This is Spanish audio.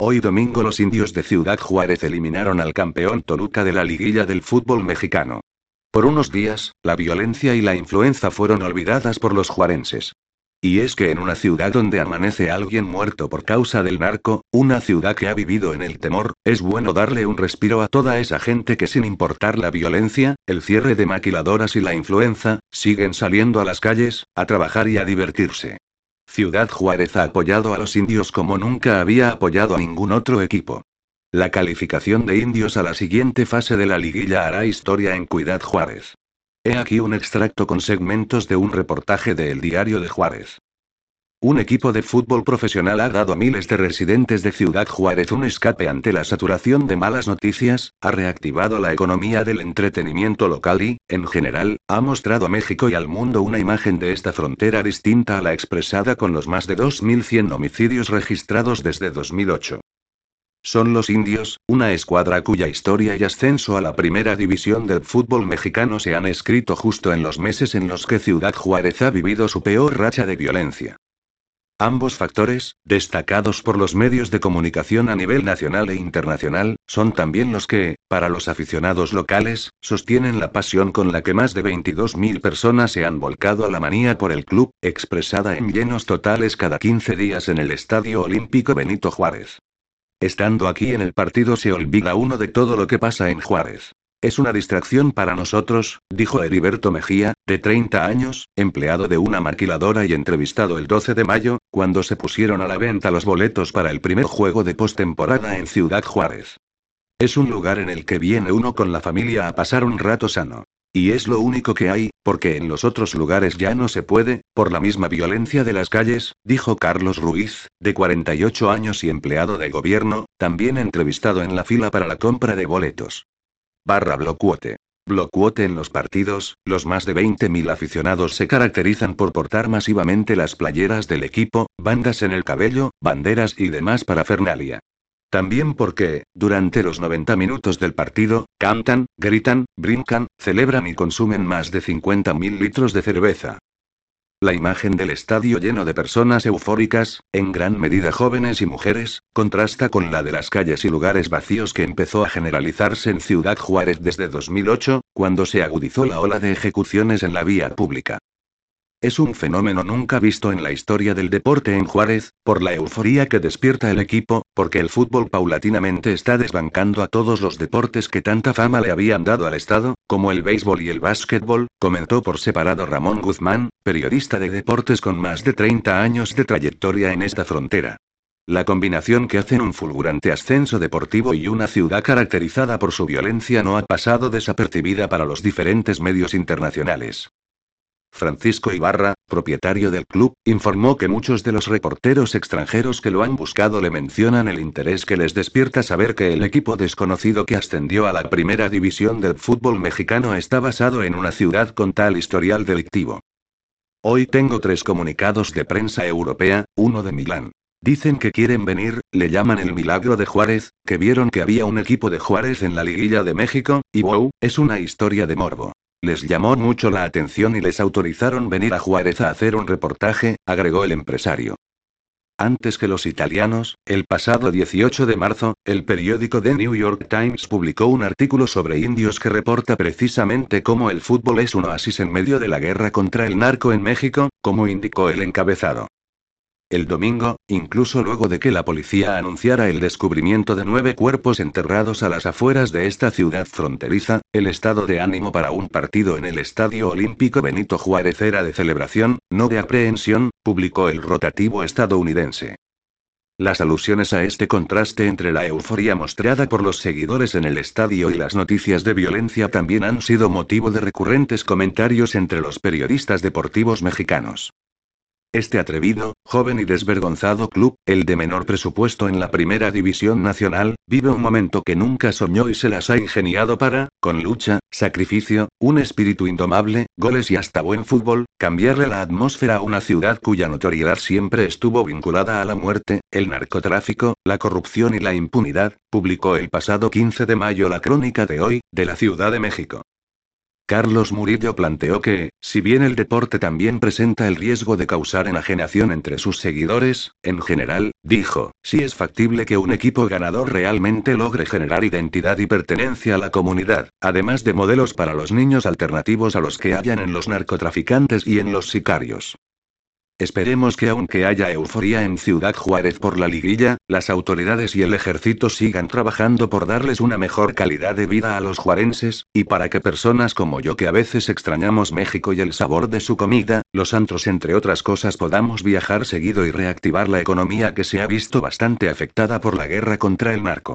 Hoy domingo los indios de Ciudad Juárez eliminaron al campeón Toluca de la liguilla del fútbol mexicano. Por unos días, la violencia y la influenza fueron olvidadas por los juarenses. Y es que en una ciudad donde amanece alguien muerto por causa del narco, una ciudad que ha vivido en el temor, es bueno darle un respiro a toda esa gente que sin importar la violencia, el cierre de maquiladoras y la influenza, siguen saliendo a las calles, a trabajar y a divertirse. Ciudad Juárez ha apoyado a los indios como nunca había apoyado a ningún otro equipo. La calificación de indios a la siguiente fase de la liguilla hará historia en Ciudad Juárez. He aquí un extracto con segmentos de un reportaje de El Diario de Juárez. Un equipo de fútbol profesional ha dado a miles de residentes de Ciudad Juárez un escape ante la saturación de malas noticias, ha reactivado la economía del entretenimiento local y, en general, ha mostrado a México y al mundo una imagen de esta frontera distinta a la expresada con los más de 2.100 homicidios registrados desde 2008. Son los indios, una escuadra cuya historia y ascenso a la primera división del fútbol mexicano se han escrito justo en los meses en los que Ciudad Juárez ha vivido su peor racha de violencia. Ambos factores, destacados por los medios de comunicación a nivel nacional e internacional, son también los que, para los aficionados locales, sostienen la pasión con la que más de 22.000 personas se han volcado a la manía por el club, expresada en llenos totales cada 15 días en el Estadio Olímpico Benito Juárez. Estando aquí en el partido se olvida uno de todo lo que pasa en Juárez. Es una distracción para nosotros, dijo Heriberto Mejía, de 30 años, empleado de una maquiladora y entrevistado el 12 de mayo, cuando se pusieron a la venta los boletos para el primer juego de postemporada en Ciudad Juárez. Es un lugar en el que viene uno con la familia a pasar un rato sano. Y es lo único que hay, porque en los otros lugares ya no se puede, por la misma violencia de las calles, dijo Carlos Ruiz, de 48 años y empleado de gobierno, también entrevistado en la fila para la compra de boletos. Blocuote. Blocuote en los partidos, los más de 20.000 aficionados se caracterizan por portar masivamente las playeras del equipo, bandas en el cabello, banderas y demás parafernalia. También porque, durante los 90 minutos del partido, cantan, gritan, brincan, celebran y consumen más de 50.000 litros de cerveza. La imagen del estadio lleno de personas eufóricas, en gran medida jóvenes y mujeres, contrasta con la de las calles y lugares vacíos que empezó a generalizarse en Ciudad Juárez desde 2008, cuando se agudizó la ola de ejecuciones en la vía pública. Es un fenómeno nunca visto en la historia del deporte en Juárez, por la euforía que despierta el equipo, porque el fútbol paulatinamente está desbancando a todos los deportes que tanta fama le habían dado al Estado, como el béisbol y el básquetbol, comentó por separado Ramón Guzmán, periodista de deportes con más de 30 años de trayectoria en esta frontera. La combinación que hacen un fulgurante ascenso deportivo y una ciudad caracterizada por su violencia no ha pasado desapercibida para los diferentes medios internacionales. Francisco Ibarra, propietario del club, informó que muchos de los reporteros extranjeros que lo han buscado le mencionan el interés que les despierta saber que el equipo desconocido que ascendió a la primera división del fútbol mexicano está basado en una ciudad con tal historial delictivo. Hoy tengo 3 comunicados de prensa europea, uno de Milán. Dicen que quieren venir, le llaman el milagro de Juárez, que vieron que había un equipo de Juárez en la liguilla de México, y wow, es una historia de morbo. Les llamó mucho la atención y les autorizaron venir a Juárez a hacer un reportaje, agregó el empresario. Antes que los italianos, el pasado 18 de marzo, el periódico The New York Times publicó un artículo sobre indios que reporta precisamente cómo el fútbol es un oasis en medio de la guerra contra el narco en México, como indicó el encabezado. El domingo, incluso luego de que la policía anunciara el descubrimiento de 9 cuerpos enterrados a las afueras de esta ciudad fronteriza, el estado de ánimo para un partido en el Estadio Olímpico Benito Juárez era de celebración, no de aprehensión, publicó el rotativo estadounidense. Las alusiones a este contraste entre la euforia mostrada por los seguidores en el estadio y las noticias de violencia también han sido motivo de recurrentes comentarios entre los periodistas deportivos mexicanos. Este atrevido, joven y desvergonzado club, el de menor presupuesto en la primera división nacional, vive un momento que nunca soñó y se las ha ingeniado para, con lucha, sacrificio, un espíritu indomable, goles y hasta buen fútbol, cambiarle la atmósfera a una ciudad cuya notoriedad siempre estuvo vinculada a la muerte, el narcotráfico, la corrupción y la impunidad, publicó el pasado 15 de mayo la Crónica de Hoy, de la Ciudad de México. Carlos Murillo planteó que, si bien el deporte también presenta el riesgo de causar enajenación entre sus seguidores, en general, dijo, sí es factible que un equipo ganador realmente logre generar identidad y pertenencia a la comunidad, además de modelos para los niños alternativos a los que hayan en los narcotraficantes y en los sicarios. Esperemos que aunque haya euforia en Ciudad Juárez por la liguilla, las autoridades y el ejército sigan trabajando por darles una mejor calidad de vida a los juarenses, y para que personas como yo que a veces extrañamos México y el sabor de su comida, los antros entre otras cosas podamos viajar seguido y reactivar la economía que se ha visto bastante afectada por la guerra contra el narco.